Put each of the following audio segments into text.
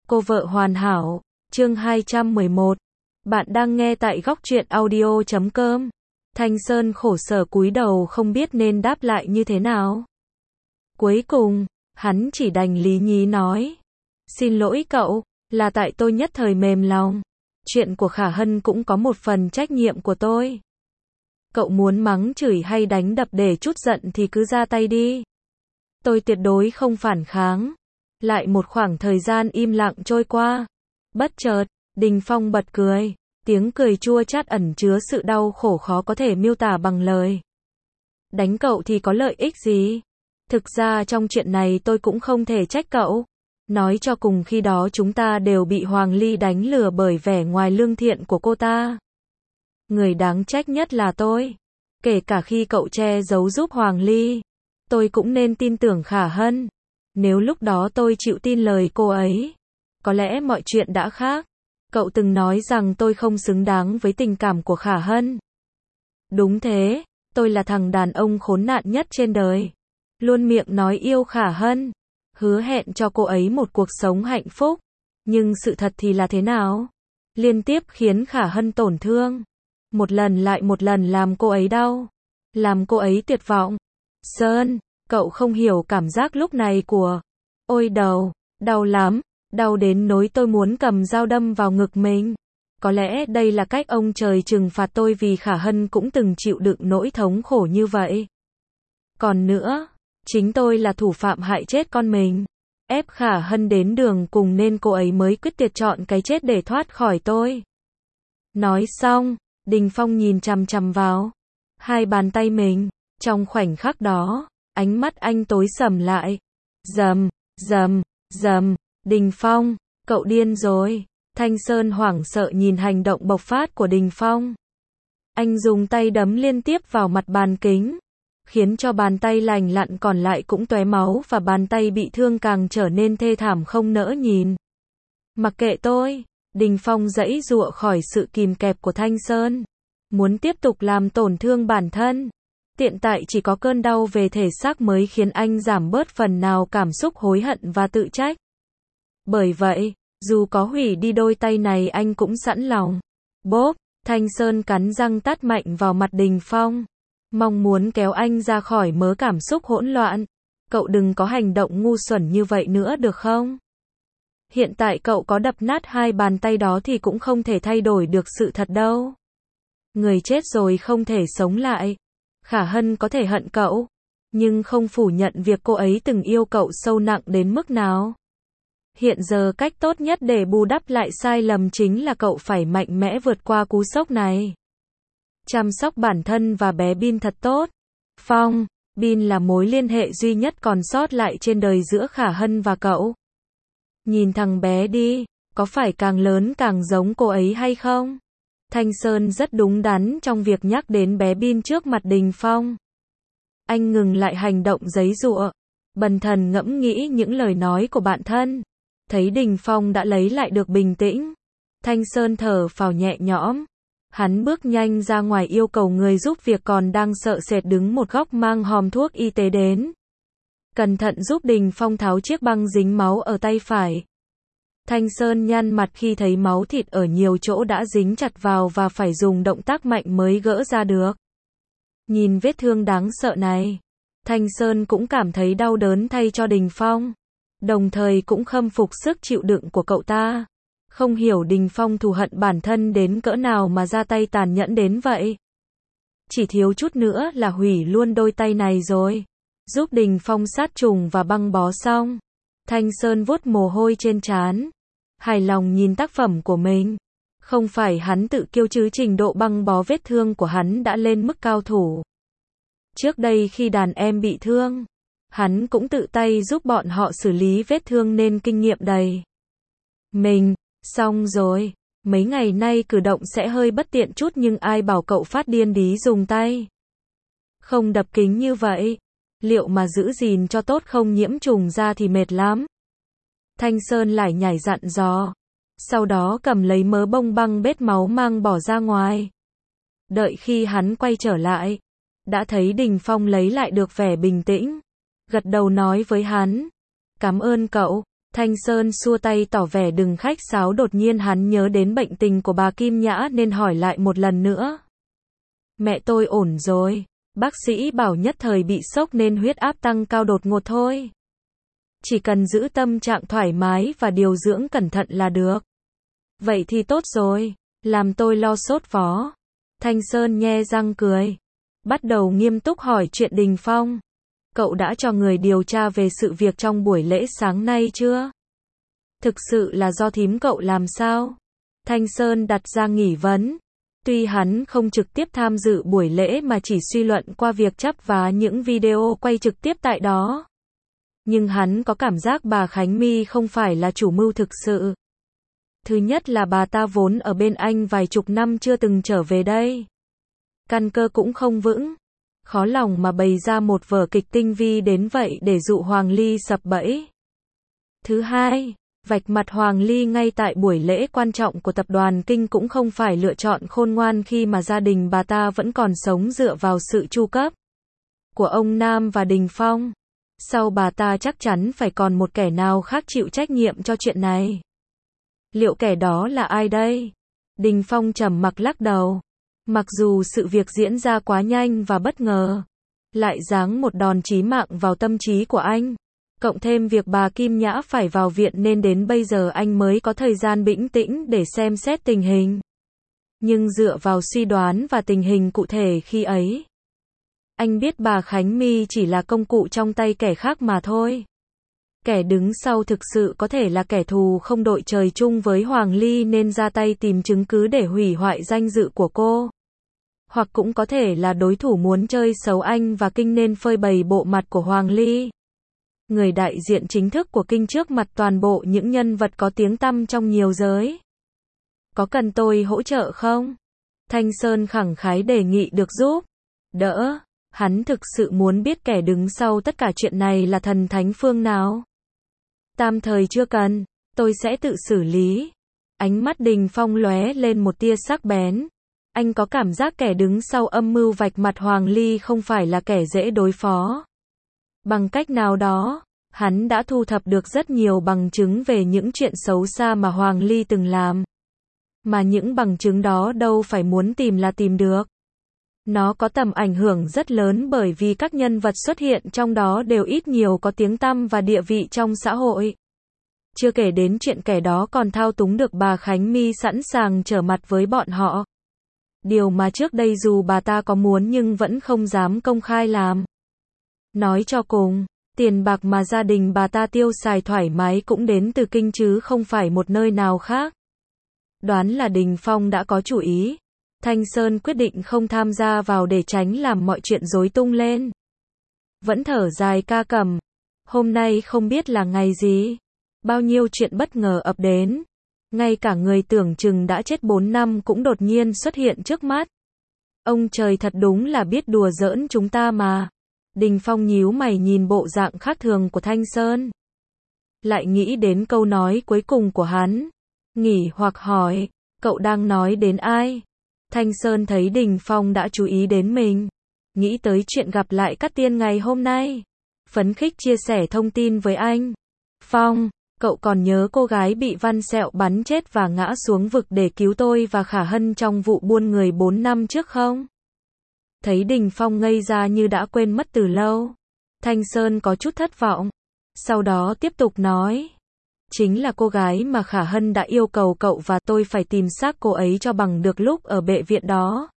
Cô vợ hoàn hảo, chương 211. Bạn đang nghe tại góc truyện audio.com. Thanh Sơn khổ sở cúi đầu không biết nên đáp lại như thế nào. Cuối cùng, hắn chỉ đành lý nhí nói. Xin lỗi cậu, là tại tôi nhất thời mềm lòng. Chuyện của Khả Hân cũng có một phần trách nhiệm của tôi. Cậu muốn mắng chửi hay đánh đập để trút giận thì cứ ra tay đi. Tôi tuyệt đối không phản kháng. Lại một khoảng thời gian im lặng trôi qua. Bất chợt, Đình Phong bật cười. Tiếng cười chua chát ẩn chứa sự đau khổ khó có thể miêu tả bằng lời. Đánh cậu thì có lợi ích gì? Thực ra trong chuyện này tôi cũng không thể trách cậu. Nói cho cùng khi đó chúng ta đều bị Hoàng Ly đánh lừa bởi vẻ ngoài lương thiện của cô ta. Người đáng trách nhất là tôi. Kể cả khi cậu che giấu giúp Hoàng Ly, tôi cũng nên tin tưởng Khả Hân. Nếu lúc đó tôi chịu tin lời cô ấy, có lẽ mọi chuyện đã khác. Cậu từng nói rằng tôi không xứng đáng với tình cảm của Khả Hân. Đúng thế, tôi là thằng đàn ông khốn nạn nhất trên đời. Luôn miệng nói yêu Khả Hân, hứa hẹn cho cô ấy một cuộc sống hạnh phúc. Nhưng sự thật thì là thế nào? Liên tiếp khiến Khả Hân tổn thương. Một lần lại một lần làm cô ấy đau. Làm cô ấy tuyệt vọng. Sơn, cậu không hiểu cảm giác lúc này của... Ôi đầu, đau lắm. Đau đến nỗi tôi muốn cầm dao đâm vào ngực mình. Có lẽ đây là cách ông trời trừng phạt tôi vì Khả Hân cũng từng chịu đựng nỗi thống khổ như vậy. Còn nữa, chính tôi là thủ phạm hại chết con mình. Ép Khả Hân đến đường cùng nên cô ấy mới quyết tuyệt chọn cái chết để thoát khỏi tôi. Nói xong, Đình Phong nhìn chằm chằm vào hai bàn tay mình. Trong khoảnh khắc đó, ánh mắt anh tối sầm lại. Rầm, rầm, rầm. Đình Phong, cậu điên rồi. Thanh Sơn hoảng sợ nhìn hành động bộc phát của Đình Phong. Anh dùng tay đấm liên tiếp vào mặt bàn kính, khiến cho bàn tay lành lặn còn lại cũng tóe máu và bàn tay bị thương càng trở nên thê thảm không nỡ nhìn. Mặc kệ tôi, Đình Phong giãy giụa khỏi sự kìm kẹp của Thanh Sơn. Muốn tiếp tục làm tổn thương bản thân. Hiện tại chỉ có cơn đau về thể xác mới khiến anh giảm bớt phần nào cảm xúc hối hận và tự trách. Bởi vậy, dù có hủy đi đôi tay này anh cũng sẵn lòng. Bốp, Thanh Sơn cắn răng tát mạnh vào mặt Đình Phong. Mong muốn kéo anh ra khỏi mớ cảm xúc hỗn loạn. Cậu đừng có hành động ngu xuẩn như vậy nữa được không? Hiện tại cậu có đập nát hai bàn tay đó thì cũng không thể thay đổi được sự thật đâu. Người chết rồi không thể sống lại. Khả Hân có thể hận cậu, nhưng không phủ nhận việc cô ấy từng yêu cậu sâu nặng đến mức nào. Hiện giờ cách tốt nhất để bù đắp lại sai lầm chính là cậu phải mạnh mẽ vượt qua cú sốc này. Chăm sóc bản thân và bé Bin thật tốt. Phong, Bin là mối liên hệ duy nhất còn sót lại trên đời giữa Khả Hân và cậu. Nhìn thằng bé đi, có phải càng lớn càng giống cô ấy hay không? Thanh Sơn rất đúng đắn trong việc nhắc đến bé Bin trước mặt Đình Phong. Anh ngừng lại hành động giãy giụa, bần thần ngẫm nghĩ những lời nói của bạn thân. Thấy Đình Phong đã lấy lại được bình tĩnh, Thanh Sơn thở phào nhẹ nhõm. Hắn bước nhanh ra ngoài yêu cầu người giúp việc còn đang sợ sệt đứng một góc mang hòm thuốc y tế đến. Cẩn thận giúp Đình Phong tháo chiếc băng dính máu ở tay phải. Thanh Sơn nhăn mặt khi thấy máu thịt ở nhiều chỗ đã dính chặt vào và phải dùng động tác mạnh mới gỡ ra được. Nhìn vết thương đáng sợ này, Thanh Sơn cũng cảm thấy đau đớn thay cho Đình Phong. Đồng thời cũng khâm phục sức chịu đựng của cậu ta. Không hiểu Đình Phong thù hận bản thân đến cỡ nào mà ra tay tàn nhẫn đến vậy. Chỉ thiếu chút nữa là hủy luôn đôi tay này rồi. Giúp Đình Phong sát trùng và băng bó xong, Thanh Sơn vuốt mồ hôi trên trán, hài lòng nhìn tác phẩm của mình. Không phải hắn tự kiêu chứ trình độ băng bó vết thương của hắn đã lên mức cao thủ. Trước đây khi đàn em bị thương, hắn cũng tự tay giúp bọn họ xử lý vết thương nên kinh nghiệm đầy. Mình, xong rồi, mấy ngày nay cử động sẽ hơi bất tiện chút nhưng ai bảo cậu phát điên đí dùng tay. Không đập kính như vậy, liệu mà giữ gìn cho tốt không nhiễm trùng ra thì mệt lắm. Thanh Sơn lại nhảy dặn dò. Sau đó cầm lấy mớ bông băng bết máu mang bỏ ra ngoài. Đợi khi hắn quay trở lại, đã thấy Đình Phong lấy lại được vẻ bình tĩnh. Gật đầu nói với hắn. Cảm ơn cậu, Thanh Sơn xua tay tỏ vẻ đừng khách sáo, đột nhiên hắn nhớ đến bệnh tình của bà Kim Nhã nên hỏi lại một lần nữa. Mẹ tôi ổn rồi. Bác sĩ bảo nhất thời bị sốc nên huyết áp tăng cao đột ngột thôi. Chỉ cần giữ tâm trạng thoải mái và điều dưỡng cẩn thận là được. Vậy thì tốt rồi. Làm tôi lo sốt vó. Thanh Sơn nhe răng cười. Bắt đầu nghiêm túc hỏi chuyện Đình Phong. Cậu đã cho người điều tra về sự việc trong buổi lễ sáng nay chưa? Thực sự là do thím cậu làm sao? Thanh Sơn đặt ra nghi vấn. Tuy hắn không trực tiếp tham dự buổi lễ mà chỉ suy luận qua việc chắp vá những video quay trực tiếp tại đó. Nhưng hắn có cảm giác bà Khánh My không phải là chủ mưu thực sự. Thứ nhất là bà ta vốn ở bên anh vài chục năm chưa từng trở về đây. Căn cơ cũng không vững. Khó lòng mà bày ra một vở kịch tinh vi đến vậy để dụ Hoàng Ly sập bẫy. Thứ hai, vạch mặt Hoàng Ly ngay tại buổi lễ quan trọng của tập đoàn Kinh cũng không phải lựa chọn khôn ngoan khi mà gia đình bà ta vẫn còn sống dựa vào sự chu cấp của ông Nam và Đình Phong. Sau bà ta chắc chắn phải còn một kẻ nào khác chịu trách nhiệm cho chuyện này. Liệu kẻ đó là ai đây? Đình Phong trầm mặc lắc đầu. Mặc dù sự việc diễn ra quá nhanh và bất ngờ, lại giáng một đòn chí mạng vào tâm trí của anh. Cộng thêm việc bà Kim Nhã phải vào viện nên đến bây giờ anh mới có thời gian bình tĩnh để xem xét tình hình. Nhưng dựa vào suy đoán và tình hình cụ thể khi ấy, anh biết bà Khánh My chỉ là công cụ trong tay kẻ khác mà thôi. Kẻ đứng sau thực sự có thể là kẻ thù không đội trời chung với Hoàng Ly nên ra tay tìm chứng cứ để hủy hoại danh dự của cô. Hoặc cũng có thể là đối thủ muốn chơi xấu anh và Kinh nên phơi bày bộ mặt của Hoàng Ly. Người đại diện chính thức của Kinh trước mặt toàn bộ những nhân vật có tiếng tăm trong nhiều giới. Có cần tôi hỗ trợ không? Thanh Sơn khẳng khái đề nghị được giúp đỡ. Hắn thực sự muốn biết kẻ đứng sau tất cả chuyện này là thần thánh phương nào. Tạm thời chưa cần, tôi sẽ tự xử lý. Ánh mắt Đình Phong lóe lên một tia sắc bén. Anh có cảm giác kẻ đứng sau âm mưu vạch mặt Hoàng Ly không phải là kẻ dễ đối phó. Bằng cách nào đó, hắn đã thu thập được rất nhiều bằng chứng về những chuyện xấu xa mà Hoàng Ly từng làm. Mà những bằng chứng đó đâu phải muốn tìm là tìm được. Nó có tầm ảnh hưởng rất lớn bởi vì các nhân vật xuất hiện trong đó đều ít nhiều có tiếng tăm và địa vị trong xã hội. Chưa kể đến chuyện kẻ đó còn thao túng được bà Khánh My sẵn sàng trở mặt với bọn họ. Điều mà trước đây dù bà ta có muốn nhưng vẫn không dám công khai làm. Nói cho cùng, tiền bạc mà gia đình bà ta tiêu xài thoải mái cũng đến từ Kinh chứ không phải một nơi nào khác. Đoán là Đình Phong đã có chủ ý. Thanh Sơn quyết định không tham gia vào để tránh làm mọi chuyện rối tung lên. Vẫn thở dài ca cẩm. Hôm nay không biết là ngày gì. Bao nhiêu chuyện bất ngờ ập đến. Ngay cả người tưởng chừng đã chết 4 năm cũng đột nhiên xuất hiện trước mắt. Ông trời thật đúng là biết đùa giỡn chúng ta mà. Đình Phong nhíu mày nhìn bộ dạng khác thường của Thanh Sơn. Lại nghĩ đến câu nói cuối cùng của hắn. Nghỉ hoặc hỏi, cậu đang nói đến ai? Thanh Sơn thấy Đình Phong đã chú ý đến mình. Nghĩ tới chuyện gặp lại Cát Tiên ngày hôm nay. Phấn khích chia sẻ thông tin với anh. Phong, cậu còn nhớ cô gái bị Văn Sẹo bắn chết và ngã xuống vực để cứu tôi và Khả Hân trong vụ buôn người 4 năm trước không? Thấy Đình Phong ngây ra như đã quên mất từ lâu. Thanh Sơn có chút thất vọng. Sau đó tiếp tục nói. Chính là cô gái mà Khả Hân đã yêu cầu cậu và tôi phải tìm xác cô ấy cho bằng được lúc ở bệnh viện đó.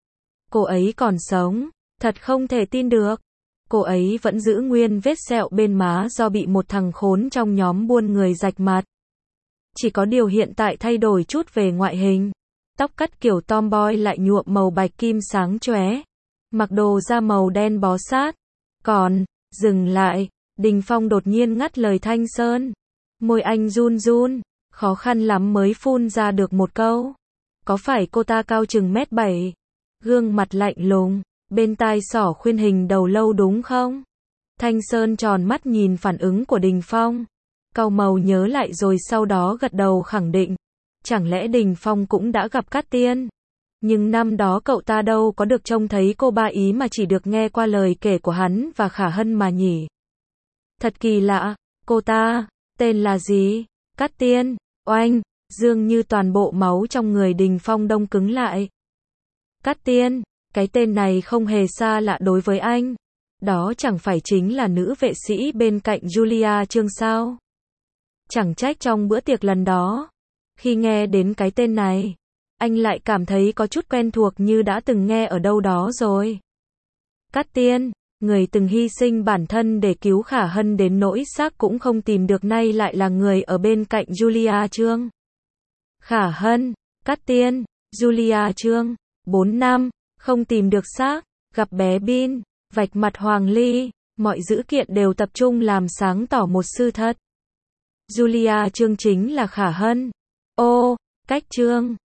Cô ấy còn sống. Thật không thể tin được. Cô ấy vẫn giữ nguyên vết sẹo bên má do bị một thằng khốn trong nhóm buôn người rạch mặt. Chỉ có điều hiện tại thay đổi chút về ngoại hình. Tóc cắt kiểu tomboy lại nhuộm màu bạch kim sáng chóe. Mặc đồ da màu đen bó sát. Còn, dừng lại, Đình Phong đột nhiên ngắt lời Thanh Sơn. Môi anh run run, khó khăn lắm mới phun ra được một câu. Có phải cô ta cao chừng 1m7? Gương mặt lạnh lùng, bên tai xỏ khuyên hình đầu lâu đúng không? Thanh Sơn tròn mắt nhìn phản ứng của Đình Phong. Cau màu nhớ lại rồi sau đó gật đầu khẳng định. Chẳng lẽ Đình Phong cũng đã gặp Cát Tiên? Nhưng năm đó cậu ta đâu có được trông thấy cô ba ý mà chỉ được nghe qua lời kể của hắn và Khả Hân mà nhỉ? Thật kỳ lạ, cô ta Tên là gì? Cát Tiên. Oanh, dường như toàn bộ máu trong người Đình Phong đông cứng lại. Cát Tiên, cái tên này không hề xa lạ đối với anh. Đó chẳng phải chính là nữ vệ sĩ bên cạnh Julia Trương sao? Chẳng trách trong bữa tiệc lần đó, khi nghe đến cái tên này, anh lại cảm thấy có chút quen thuộc như đã từng nghe ở đâu đó rồi. Cát Tiên, người từng hy sinh bản thân để cứu Khả Hân đến nỗi xác cũng không tìm được nay lại là người ở bên cạnh Julia Trương. Khả Hân, Cát Tiên, Julia Trương, 4 năm, không tìm được xác, gặp bé Bin, vạch mặt Hoàng Ly, mọi dữ kiện đều tập trung làm sáng tỏ một sự thật. Julia Trương chính là Khả Hân. Ô, cách Trương.